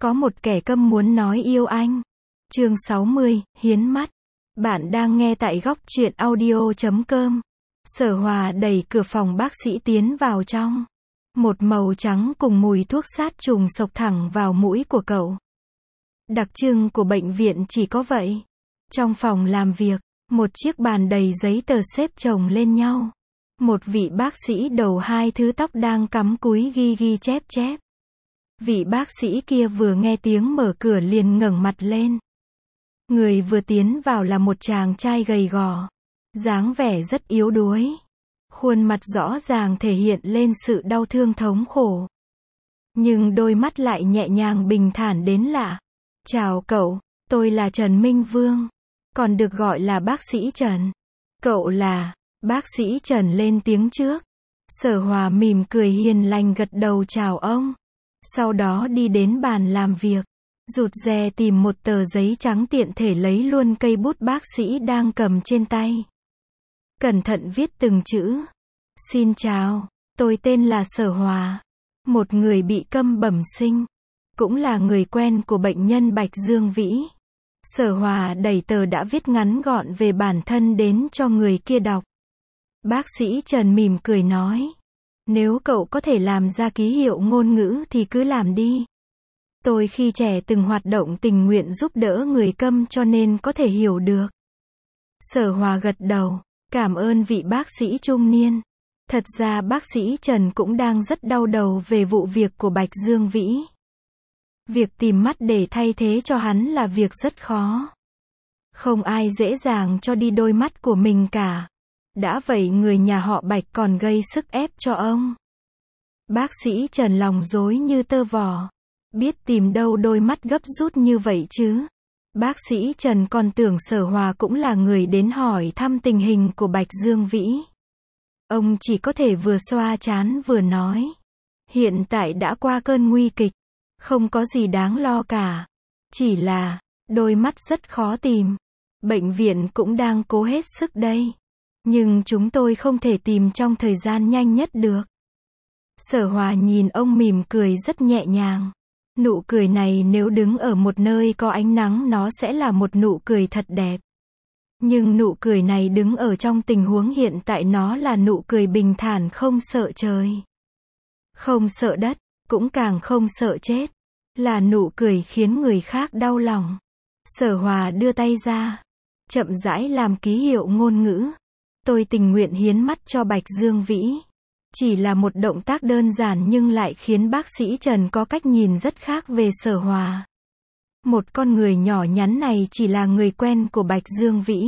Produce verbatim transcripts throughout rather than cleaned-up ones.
Có một kẻ câm muốn nói yêu anh. Chương sáu mươi, Hiến mắt. Bạn đang nghe tại góc truyện audio chấm com. Sở Hòa đẩy cửa phòng bác sĩ tiến vào trong. Một màu trắng cùng mùi thuốc sát trùng xộc thẳng vào mũi của cậu. Đặc trưng của bệnh viện chỉ có vậy. Trong phòng làm việc, một chiếc bàn đầy giấy tờ xếp chồng lên nhau. Một vị bác sĩ đầu hai thứ tóc đang cắm cúi ghi ghi chép chép. Vị bác sĩ kia vừa nghe tiếng mở cửa liền ngẩng mặt lên. Người vừa tiến vào là một chàng trai gầy gò, dáng vẻ rất yếu đuối. Khuôn mặt rõ ràng thể hiện lên sự đau thương thống khổ. Nhưng đôi mắt lại nhẹ nhàng bình thản đến lạ. Chào cậu, tôi là Trần Minh Vương, còn được gọi là bác sĩ Trần. Cậu là, bác sĩ Trần lên tiếng trước. Sở Hòa mỉm cười hiền lành gật đầu chào ông. Sau đó đi đến bàn làm việc, rụt rè tìm một tờ giấy trắng tiện thể lấy luôn cây bút bác sĩ đang cầm trên tay. Cẩn thận viết từng chữ. Xin chào, tôi tên là Sở Hòa, một người bị câm bẩm sinh, cũng là người quen của bệnh nhân Bạch Dương Vĩ. Sở Hòa đẩy tờ đã viết ngắn gọn về bản thân đến cho người kia đọc. Bác sĩ Trần mỉm cười nói, nếu cậu có thể làm ra ký hiệu ngôn ngữ thì cứ làm đi. Tôi khi trẻ từng hoạt động tình nguyện giúp đỡ người câm cho nên có thể hiểu được. Sở Hòa gật đầu, cảm ơn vị bác sĩ trung niên. Thật ra bác sĩ Trần cũng đang rất đau đầu về vụ việc của Bạch Dương Vĩ. Việc tìm mắt để thay thế cho hắn là việc rất khó. Không ai dễ dàng cho đi đôi mắt của mình cả. Đã vậy người nhà họ Bạch còn gây sức ép cho ông. Bác sĩ Trần lòng rối như tơ vò. Biết tìm đâu đôi mắt gấp rút như vậy chứ. Bác sĩ Trần còn tưởng Sở Hòa cũng là người đến hỏi thăm tình hình của Bạch Dương Vĩ. Ông chỉ có thể vừa xoa trán vừa nói. Hiện tại đã qua cơn nguy kịch. Không có gì đáng lo cả. Chỉ là, đôi mắt rất khó tìm. Bệnh viện cũng đang cố hết sức đây. Nhưng chúng tôi không thể tìm trong thời gian nhanh nhất được. Sở Hòa nhìn ông mỉm cười rất nhẹ nhàng. Nụ cười này nếu đứng ở một nơi có ánh nắng nó sẽ là một nụ cười thật đẹp. Nhưng nụ cười này đứng ở trong tình huống hiện tại nó là nụ cười bình thản không sợ trời. Không sợ đất, cũng càng không sợ chết. Là nụ cười khiến người khác đau lòng. Sở Hòa đưa tay ra. Chậm rãi làm ký hiệu ngôn ngữ. Tôi tình nguyện hiến mắt cho Bạch Dương Vĩ. Chỉ là một động tác đơn giản nhưng lại khiến bác sĩ Trần có cách nhìn rất khác về Sở Hòa. Một con người nhỏ nhắn này chỉ là người quen của Bạch Dương Vĩ.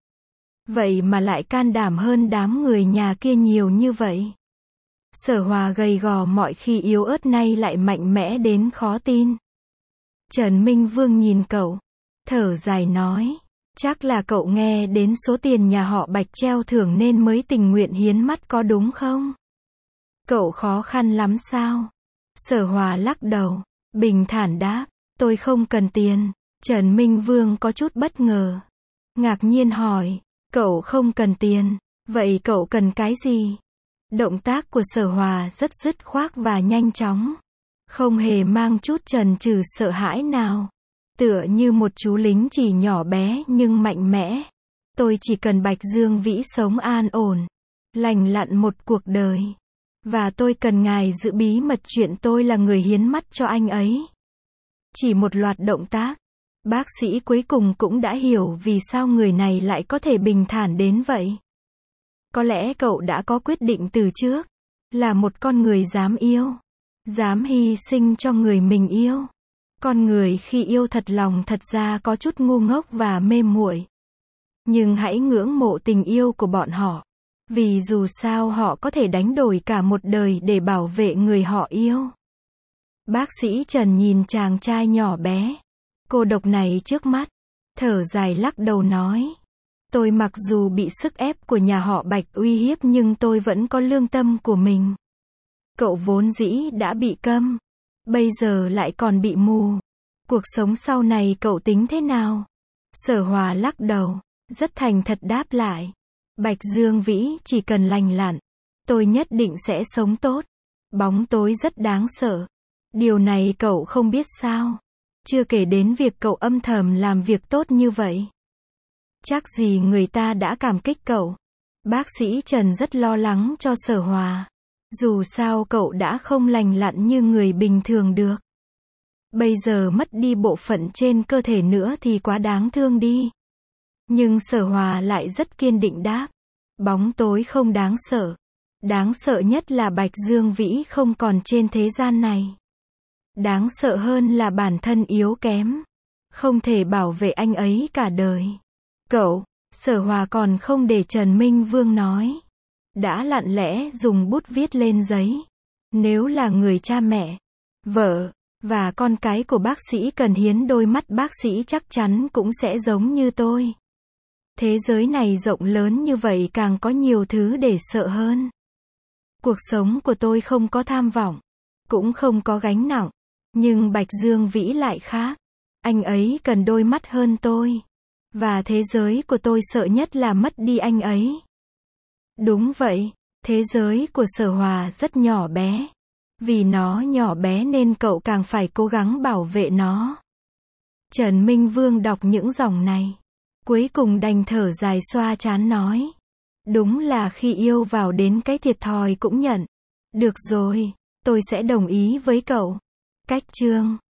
Vậy mà lại can đảm hơn đám người nhà kia nhiều như vậy. Sở Hòa gầy gò mọi khi yếu ớt nay lại mạnh mẽ đến khó tin. Trần Minh Vương nhìn cậu, thở dài nói. Chắc là cậu nghe đến số tiền nhà họ Bạch treo thưởng nên mới tình nguyện hiến mắt có đúng không? Cậu khó khăn lắm sao? Sở Hòa lắc đầu, bình thản đáp, tôi không cần tiền. Trần Minh Vương có chút bất ngờ. Ngạc nhiên hỏi, cậu không cần tiền, vậy cậu cần cái gì? Động tác của Sở Hòa rất dứt khoát và nhanh chóng. Không hề mang chút chần chừ sợ hãi nào. Tựa như một chú lính chỉ nhỏ bé nhưng mạnh mẽ. Tôi chỉ cần Bạch Dương Vĩ sống an ổn, lành lặn một cuộc đời. Và tôi cần ngài giữ bí mật chuyện tôi là người hiến mắt cho anh ấy. Chỉ một loạt động tác. Bác sĩ cuối cùng cũng đã hiểu vì sao người này lại có thể bình thản đến vậy. Có lẽ cậu đã có quyết định từ trước. Là một con người dám yêu. Dám hy sinh cho người mình yêu. Con người khi yêu thật lòng thật ra có chút ngu ngốc và mê muội. Nhưng hãy ngưỡng mộ tình yêu của bọn họ. Vì dù sao họ có thể đánh đổi cả một đời để bảo vệ người họ yêu. Bác sĩ Trần nhìn chàng trai nhỏ bé, cô độc này trước mắt. Thở dài lắc đầu nói. Tôi mặc dù bị sức ép của nhà họ Bạch uy hiếp nhưng tôi vẫn có lương tâm của mình. Cậu vốn dĩ đã bị câm. Bây giờ lại còn bị mù. Cuộc sống sau này cậu tính thế nào? Sở Hòa lắc đầu, rất thành thật đáp lại. Bạch Dương Vĩ chỉ cần lành lặn. Tôi nhất định sẽ sống tốt. Bóng tối rất đáng sợ. Điều này cậu không biết sao? Chưa kể đến việc cậu âm thầm làm việc tốt như vậy. Chắc gì người ta đã cảm kích cậu. Bác sĩ Trần rất lo lắng cho Sở Hòa. Dù sao cậu đã không lành lặn như người bình thường được. Bây giờ mất đi bộ phận trên cơ thể nữa thì quá đáng thương đi. Nhưng Sở Hòa lại rất kiên định đáp. Bóng tối không đáng sợ. Đáng sợ nhất là Bạch Dương Vĩ không còn trên thế gian này. Đáng sợ hơn là bản thân yếu kém. Không thể bảo vệ anh ấy cả đời. Cậu, Sở Hòa còn không để Trần Minh Vương nói. Đã lặng lẽ dùng bút viết lên giấy. Nếu là người cha mẹ, vợ, và con cái của bác sĩ Cần Hiến, đôi mắt bác sĩ chắc chắn cũng sẽ giống như tôi. Thế giới này rộng lớn như vậy, càng có nhiều thứ để sợ hơn. Cuộc sống của tôi không có tham vọng, cũng không có gánh nặng. Nhưng Bạch Dương Vĩ lại khác. Anh ấy cần đôi mắt hơn tôi. Và thế giới của tôi sợ nhất là mất đi anh ấy. Đúng vậy, thế giới của Sở Hòa rất nhỏ bé. Vì nó nhỏ bé nên cậu càng phải cố gắng bảo vệ nó. Trần Minh Vương đọc những dòng này. Cuối cùng đành thở dài xoa trán nói. Đúng là khi yêu vào đến cái thiệt thòi cũng nhận. Được rồi, tôi sẽ đồng ý với cậu. Cách chương